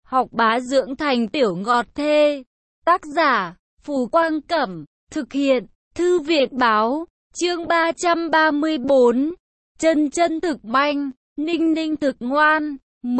Học bá dưỡng thành tiểu ngọt thê. Tác giả, Phù Quang Cẩm. Thực hiện, Thư viện Báo. Chương 334. Chân chân thực manh, ninh ninh thực ngoan.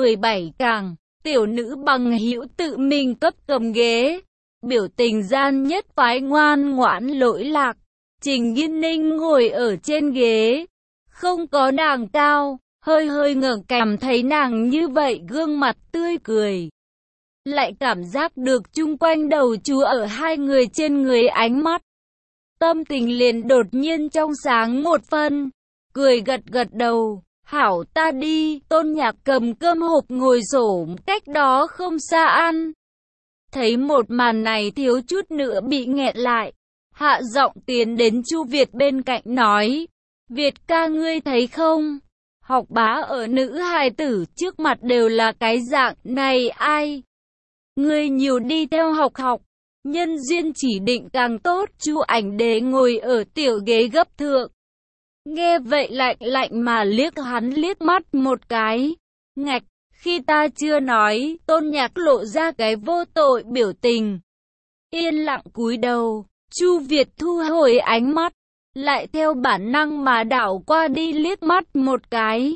17 càng, tiểu nữ bằng hữu tự mình cấp cầm ghế. Biểu tình gian nhất phái ngoan ngoãn lỗi lạc. Trình Nghiên Ninh ngồi ở trên ghế. Không có nàng cao, hơi hơi ngẩng cằm, thấy nàng như vậy gương mặt tươi cười. Lại cảm giác được chung quanh đầu chú ở hai người trên người ánh mắt. Tâm tình liền đột nhiên trong sáng một phân. Cười gật gật đầu. Hảo ta đi. Tôn Nhạc cầm cơm hộp ngồi xổm cách đó không xa ăn. Thấy một màn này thiếu chút nữa bị nghẹn lại. Hạ giọng tiến đến Chu Việt bên cạnh nói. Việt ca ngươi thấy không? Học bá ở nữ hài tử trước mặt đều là cái dạng này ai? Ngươi nhiều đi theo học học. Nhân duyên chỉ định càng tốt. Chu Ảnh Đế ngồi ở tiểu ghế gấp thượng. Nghe vậy lạnh lạnh mà liếc hắn liếc mắt một cái. Ngạch, khi ta chưa nói, Tôn Nhạc lộ ra cái vô tội biểu tình. Yên lặng cúi đầu, Chu Việt thu hồi ánh mắt, lại theo bản năng mà đảo qua đi liếc mắt một cái.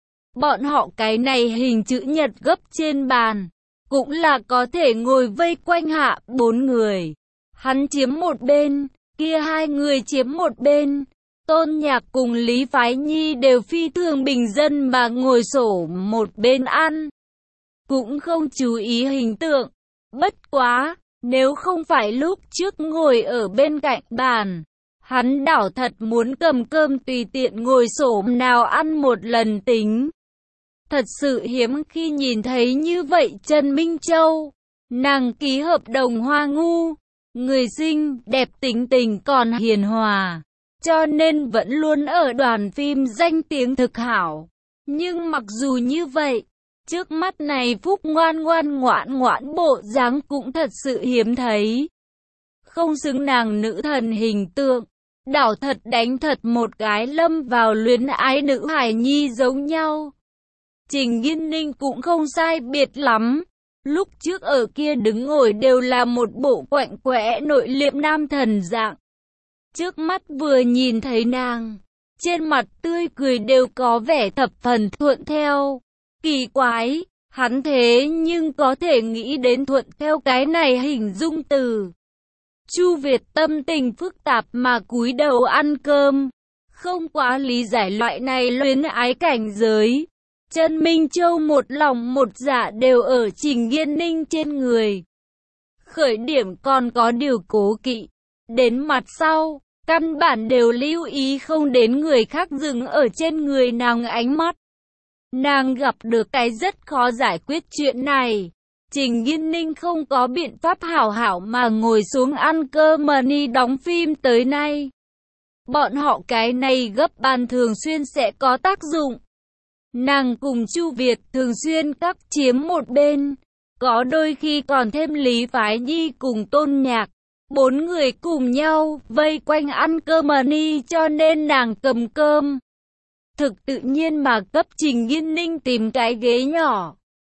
Bọn họ cái này hình chữ nhật gấp trên bàn, cũng là có thể ngồi vây quanh hạ 4 người. Hắn chiếm một bên, kia hai người chiếm một bên. Tôn Nhạc cùng Lý Phái Nhi đều phi thường bình dân mà ngồi xổm một bên ăn. Cũng không chú ý hình tượng. Bất quá, nếu không phải lúc trước ngồi ở bên cạnh bàn, hắn đảo thật muốn cầm cơm tùy tiện ngồi xổm nào ăn một lần tính. Thật sự hiếm khi nhìn thấy như vậy Trần Minh Châu. Nàng ký hợp đồng Hoa Ngu, người xinh, đẹp tính tình còn hiền hòa. Cho nên vẫn luôn ở đoàn phim danh tiếng thực hảo. Nhưng mặc dù như vậy, trước mắt này Phúc ngoan ngoãn bộ dáng cũng thật sự hiếm thấy. Không xứng nàng nữ thần hình tượng. Đảo thật đánh thật một cái lâm vào luyến ái nữ hài nhi giống nhau. Trình Nghiên Ninh cũng không sai biệt lắm. Lúc trước ở kia đứng ngồi đều là một bộ quạnh quẽ nội liệm nam thần dạng. Trước mắt vừa nhìn thấy nàng, trên mặt tươi cười đều có vẻ thập phần thuận theo. Kỳ quái, hắn thế nhưng có thể nghĩ đến thuận theo cái này hình dung từ. Chu Việt tâm tình phức tạp mà cúi đầu ăn cơm, không quá lý giải loại này luyến ái cảnh giới. Trần Minh Châu một lòng một dạ đều ở Trình Nghiên Ninh trên người. Khởi điểm còn có điều cố kỵ. Đến mặt sau, căn bản đều lưu ý không đến người khác dừng ở trên người nàng ánh mắt. Nàng gặp được cái rất khó giải quyết chuyện này. Trình Nghiên Ninh không có biện pháp hảo hảo mà ngồi xuống ăn cơm mà ni đóng phim tới nay. Bọn họ cái này gấp bàn thường xuyên sẽ có tác dụng. Nàng cùng Chu Việt thường xuyên các chiếm một bên. Có đôi khi còn thêm Lý Phái Nhi cùng Tôn Nhạc. 4 người cùng nhau vây quanh ăn cơm mà ni, cho nên nàng cầm cơm. Thực tự nhiên mà cấp Trình Nghiên Ninh tìm cái ghế nhỏ.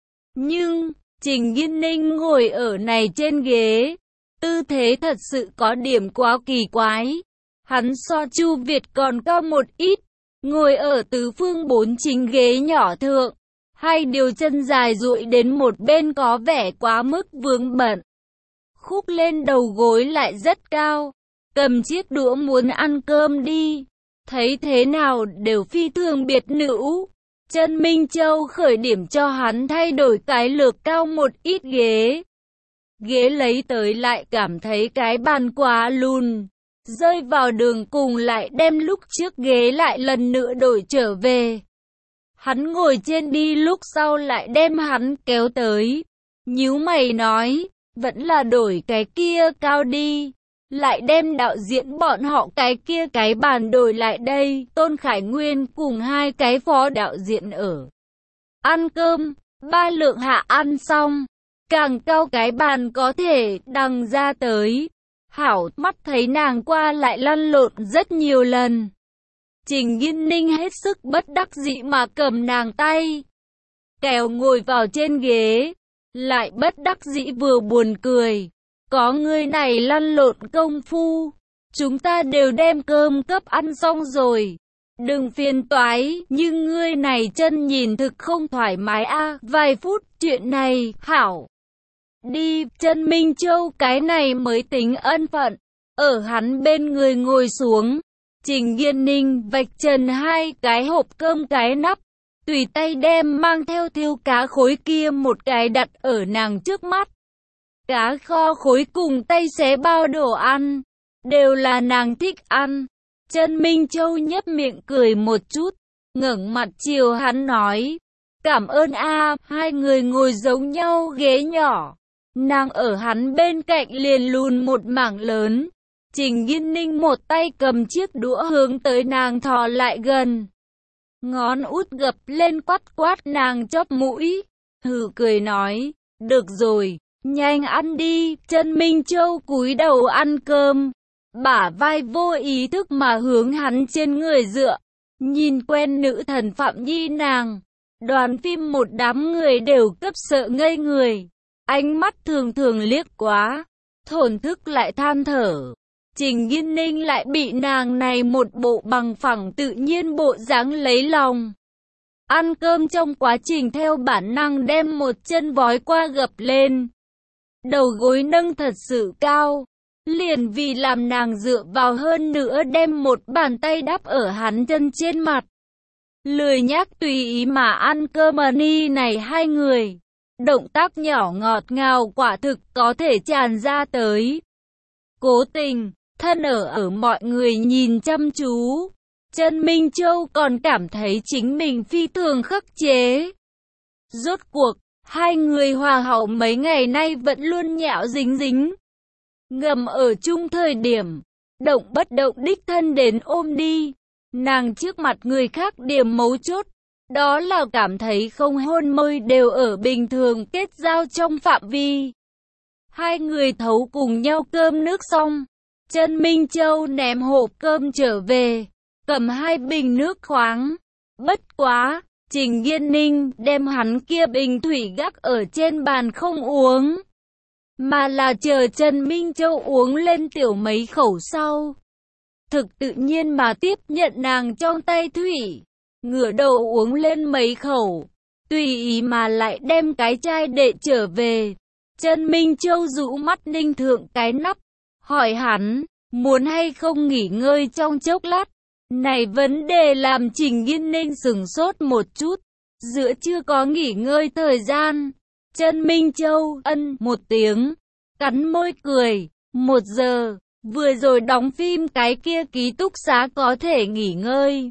Nhưng, Trình Nghiên Ninh ngồi ở này trên ghế. Tư thế thật sự có điểm quá kỳ quái. Hắn so Chu Việt còn cao một ít. Ngồi ở tứ phương 4 chính ghế nhỏ thượng. Hai điều chân dài duỗi đến một bên có vẻ quá mức vướng bận. Khúc lên đầu gối lại rất cao. Cầm chiếc đũa muốn ăn cơm đi. Thấy thế nào đều phi thường biệt nữ. Trần Minh Châu khởi điểm cho hắn thay đổi cái lược cao một ít ghế. Ghế lấy tới lại cảm thấy cái bàn quá lùn. Rơi vào đường cùng lại đem lúc trước ghế lại lần nữa đổi trở về. Hắn ngồi trên đi lúc sau lại đem hắn kéo tới. Nhíu mày nói, vẫn là đổi cái kia cao đi. Lại đem đạo diễn bọn họ cái kia cái bàn đổi lại đây. Tôn Khải Nguyên cùng 2 cái phó đạo diễn ở. Ăn cơm, 3 lượng hạ ăn xong. Càng cao cái bàn có thể đằng ra tới. Hảo mắt thấy nàng qua lại lăn lộn rất nhiều lần. Trình Nghiên Ninh hết sức bất đắc dĩ mà cầm nàng tay. Kéo ngồi vào trên ghế. lại bất đắc dĩ vừa buồn cười. Có người này lăn lộn công phu, chúng ta đều đem cơm cấp ăn xong rồi. Đừng phiền toái, nhưng ngươi này chân nhìn thực không thoải mái a. Vài phút chuyện này, hảo. Đi, Chân Minh Châu cái này mới tính ân phận. Ở hắn bên người ngồi xuống. Trình Nghiên Ninh vạch trần hai cái hộp cơm cái nắp. Tùy tay đem mang theo thiêu cá khối kia một cái đặt ở nàng trước mắt. Cá kho khối cùng tay xé bao đồ ăn. Đều là nàng thích ăn. Chân Minh Châu nhếch miệng cười một chút. Ngẩng mặt chiều hắn nói. Cảm ơn a. Hai người ngồi giống nhau ghế nhỏ. Nàng ở hắn bên cạnh liền lùn một mảng lớn. Trình Nghiên Ninh một tay cầm chiếc đũa hướng tới nàng thò lại gần. Ngón út gập lên quát quát nàng chóp mũi. Hừ cười nói. Được rồi, nhanh ăn đi. Chân Minh Châu cúi đầu ăn cơm. Bả vai vô ý thức mà hướng hắn trên người dựa. Nhìn quen nữ thần Phạm Nhi nàng. Đoàn phim một đám người đều cấp sợ ngây người. Ánh mắt thường thường liếc quá. Thổn thức lại than thở. Trình Nghiên Ninh lại bị nàng này một bộ bằng phẳng tự nhiên bộ dáng lấy lòng. Ăn cơm trong quá trình theo bản năng đem một chân vói qua gập lên. Đầu gối nâng thật sự cao. Liền vì làm nàng dựa vào hơn nữa đem một bàn tay đắp ở hắn chân trên mặt. Lười nhác tùy ý mà ăn cơm ni này hai người. Động tác nhỏ ngọt ngào quả thực có thể tràn ra tới. Cố tình, thân ở mọi người nhìn chăm chú. Chân Minh Châu còn cảm thấy chính mình phi thường khắc chế. Rốt cuộc, hai người hòa hậu mấy ngày nay vẫn luôn nhạo dính dính. Ngầm ở chung thời điểm, động bất động đích thân đến ôm đi. Nàng trước mặt người khác điểm mấu chốt. Đó là cảm thấy không hôn môi đều ở bình thường kết giao trong phạm vi. Hai người thấu cùng nhau cơm nước xong. Chân Minh Châu ném hộp cơm trở về, cầm hai bình nước khoáng. Bất quá, Trình Nghiên Ninh đem hắn kia bình thủy gác ở trên bàn không uống. Mà là chờ Chân Minh Châu uống lên tiểu mấy khẩu sau. Thực tự nhiên mà tiếp nhận nàng trong tay thủy. Ngửa đầu uống lên mấy khẩu. Tùy ý mà lại đem cái chai để trở về. Chân Minh Châu rũ mắt ninh thượng cái nắp. Hỏi hắn, muốn hay không nghỉ ngơi trong chốc lát. Này vấn đề làm Trình Nghiên Ninh sửng sốt một chút. Giữa chưa có nghỉ ngơi thời gian. Chân Minh Châu ân một tiếng. Cắn môi cười. 1 giờ. Vừa rồi đóng phim cái kia ký túc xá có thể nghỉ ngơi.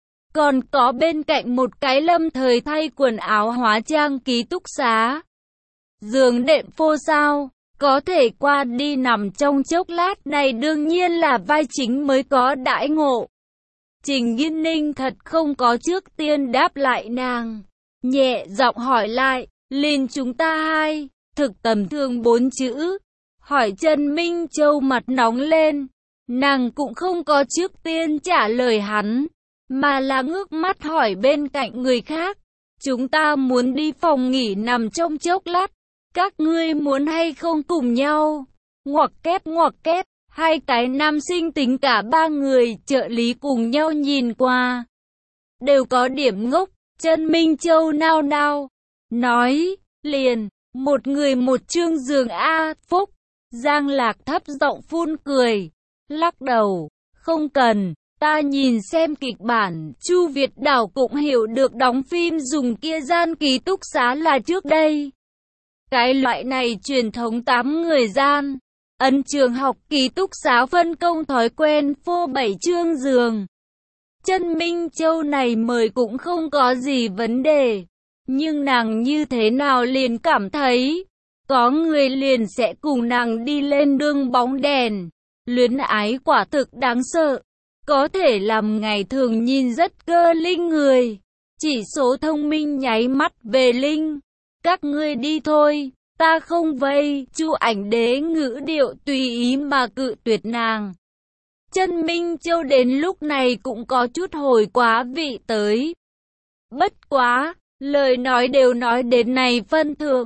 Còn có bên cạnh một cái lâm thời thay quần áo hóa trang ký túc xá. Giường đệm phô sao, có thể qua đi nằm trong chốc lát này đương nhiên là vai chính mới có đãi ngộ. Trình Nghiên Ninh thật không có trước tiên đáp lại nàng. Nhẹ giọng hỏi lại, liền chúng ta hai, thực tầm thường 4 chữ. Hỏi Chân Minh Châu mặt nóng lên, nàng cũng không có trước tiên trả lời hắn. Mà là ngước mắt hỏi bên cạnh người khác. Chúng ta muốn đi phòng nghỉ nằm trong chốc lát. Các ngươi muốn hay không cùng nhau? Ngoặc kép, hai cái nam sinh tính cả 3 người trợ lý cùng nhau nhìn qua. Đều có điểm ngốc, Chân Minh Châu nao nao. Nói, liền, một người một chương giường A, phúc. Giang Lạc thấp giọng phun cười. Lắc đầu, không cần. Ta nhìn xem kịch bản, Chu Việt Đảo cũng hiểu được đóng phim dùng kia gian ký túc xá là trước đây. Cái loại này truyền thống 8 người gian, ấn trường học ký túc xá phân công thói quen phô 7 chương giường. Chân Minh Châu này mời cũng không có gì vấn đề, nhưng nàng như thế nào liền cảm thấy, có người liền sẽ cùng nàng đi lên đường bóng đèn, luyến ái quả thực đáng sợ. Có thể làm ngày thường nhìn rất cơ linh người. Chỉ số thông minh nháy mắt về linh. Các ngươi đi thôi, ta không vây. Chu Ảnh Đế ngữ điệu tùy ý mà cự tuyệt nàng. Chân Minh Châu đến lúc này cũng có chút hồi quá vị tới. Bất quá, lời nói đều nói đến này phân thượng.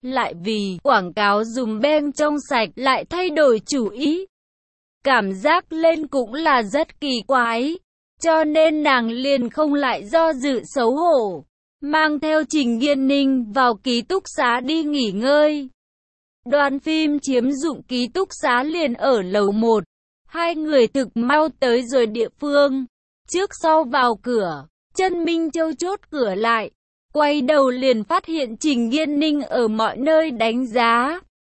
lại vì quảng cáo dùm beng trong sạch lại thay đổi chủ ý. Cảm giác lên cũng là rất kỳ quái, cho nên nàng liền không lại do dự xấu hổ, mang theo Trình Nghiên Ninh vào ký túc xá đi nghỉ ngơi. Đoàn phim chiếm dụng ký túc xá liền ở lầu 1, hai người thực mau tới rồi địa phương. Trước sau vào cửa, Chân Minh Châu chốt cửa lại, quay đầu liền phát hiện Trình Nghiên Ninh ở mọi nơi đánh giá.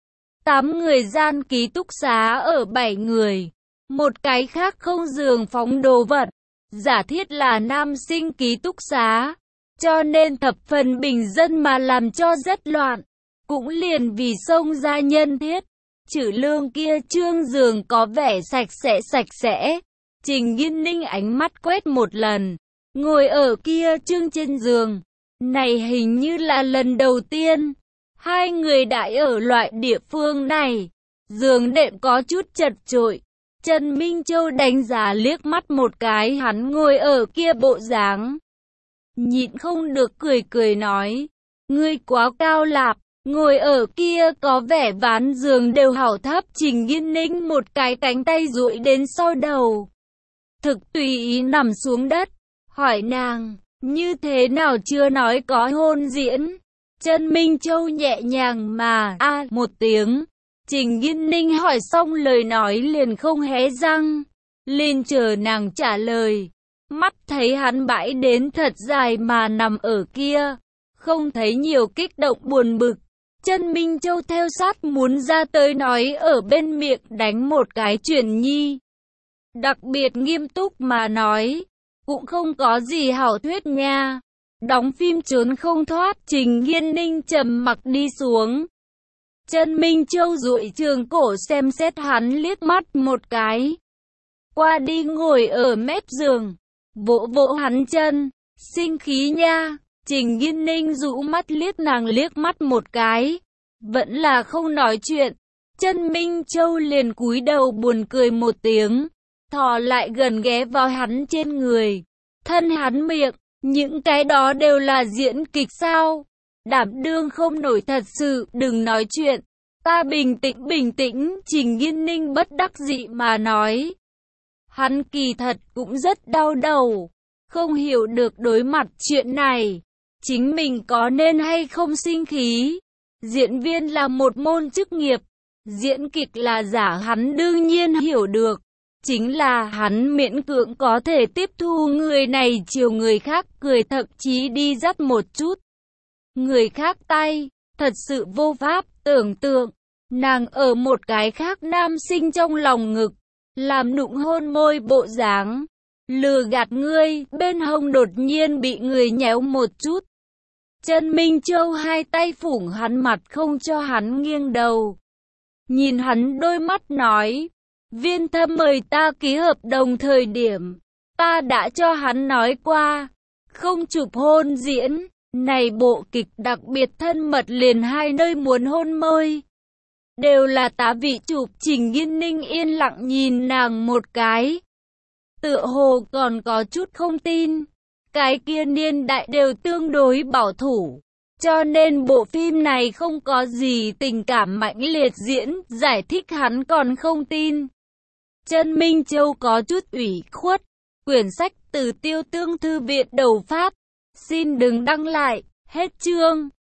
8 người gian ký túc xá ở 7 người, một cái khác không giường phóng đồ vật, giả thiết là nam sinh ký túc xá, cho nên thập phần bình dân mà làm cho rất loạn, cũng liền vì xông ra nhân thiết. Chữ Lương kia trương giường có vẻ sạch sẽ. Trình Nghiên Ninh ánh mắt quét một lần, ngồi ở kia trương trên giường, này hình như là lần đầu tiên hai người đại ở loại địa phương này. Giường đệm có chút chật chội. Trần Minh Châu đánh giá liếc mắt một cái hắn ngồi ở kia bộ dáng, nhịn không được cười nói, ngươi quá cao lạp, ngồi ở kia có vẻ ván giường đều hảo thấp. Trình Nghiên Ninh một cái cánh tay duỗi đến sau đầu, thực tùy ý nằm xuống đất, hỏi nàng, như thế nào chưa nói có hôn diễn. Trần Minh Châu nhẹ nhàng mà một tiếng. Trình Nghiên Ninh hỏi xong lời nói liền không hé răng, liền chờ nàng trả lời. Mắt thấy hắn bãi đến thật dài mà nằm ở kia, không thấy nhiều kích động buồn bực. Trần Minh Châu theo sát muốn ra tới nói ở bên miệng đánh một cái chuyển nhi. Đặc biệt nghiêm túc mà nói, cũng không có gì hảo thuyết nha. Đóng phim trốn không thoát. Trình Nghiên Ninh trầm mặc đi xuống. Trần Minh Châu duỗi trường cổ xem xét hắn liếc mắt một cái, qua đi ngồi ở mép giường, vỗ vỗ hắn chân, sinh khí nha. Trình Nghiên Ninh rũ mắt liếc nàng liếc mắt một cái, vẫn là không nói chuyện. Trần Minh Châu liền cúi đầu buồn cười một tiếng, thò lại gần ghé vào hắn trên người, thân hắn miệng, những cái đó đều là diễn kịch sao? Đảm đương không nổi thật sự, đừng nói chuyện. Ta bình tĩnh. Trình Nghiên Ninh bất đắc dĩ mà nói. Hắn kỳ thật cũng rất đau đầu, không hiểu được đối mặt chuyện này, chính mình có nên hay không sinh khí. Diễn viên là một môn chức nghiệp, diễn kịch là giả hắn đương nhiên hiểu được. Chính là hắn miễn cưỡng có thể tiếp thu người này chiều người khác cười, thậm chí đi dắt một chút người khác tay, thật sự vô pháp tưởng tượng. Nàng ở một cái khác nam sinh trong lòng ngực, làm nụng hôn môi bộ dáng, lừa gạt ngươi, bên hông đột nhiên bị người nhéo một chút. Trần Minh Châu hai tay phủng hắn mặt không cho hắn nghiêng đầu. Nhìn hắn đôi mắt nói, Viên Thâm mời ta ký hợp đồng thời điểm, ta đã cho hắn nói qua, không chụp hôn diễn, này bộ kịch đặc biệt thân mật liền hai nơi muốn hôn môi, đều là tá vị chụp. Trình Nghiên Ninh yên lặng nhìn nàng một cái, tựa hồ còn có chút không tin. Cái kia niên đại đều tương đối bảo thủ, cho nên bộ phim này không có gì tình cảm mãnh liệt diễn, giải thích hắn còn không tin. Trần Minh Châu có chút ủy khuất. Quyển sách từ Tiêu Tương Thư viện đầu phát. Xin đừng đăng lại. Hết chương.